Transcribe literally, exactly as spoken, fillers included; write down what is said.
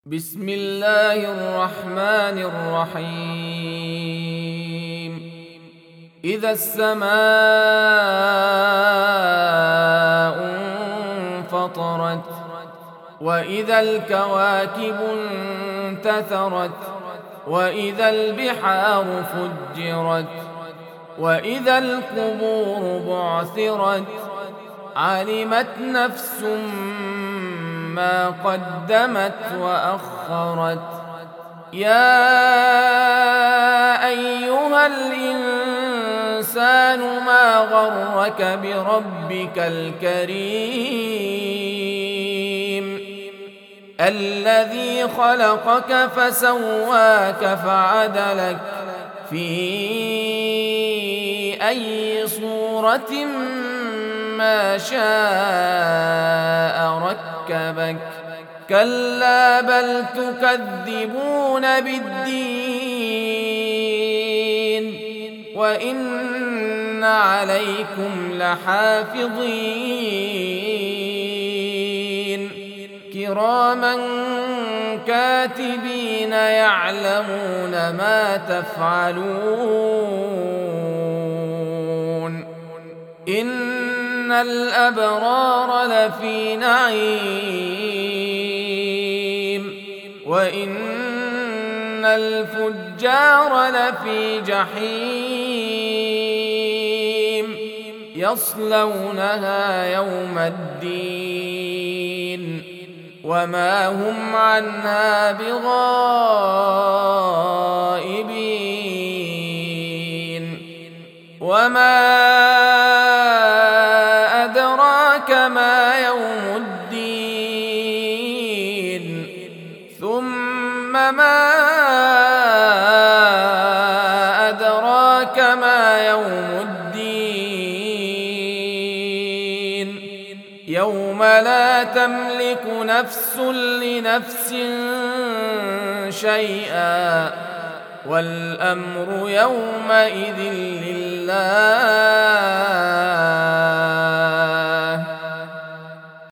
بسم الله الرحمن الرحيم. إذا السماء انفطرت وإذا الكواكب انتثرت وإذا البحار فجرت وإذا القبور بعثرت علمت نفس ما قدمت وأخرت. يا أيها الإنسان ما غرك بربك الكريم الذي خلقك فسواك فعدلك في أي صورة ما شاء ركبك. كلا بل تكذبون بالدين وإن عليكم لحافظين كراما كاتبين يعلمون ما تفعلون. إن الأبرار لفي نعيم وإن الفجار لفي جحيم يصلونها يوم الدين وما هم عنها بغائبين. وما أدراك ما يوم الدين ثم ما أدراك ما يوم الدين يوم لا تملك نفس لنفس شيئا والأمر يومئذ لله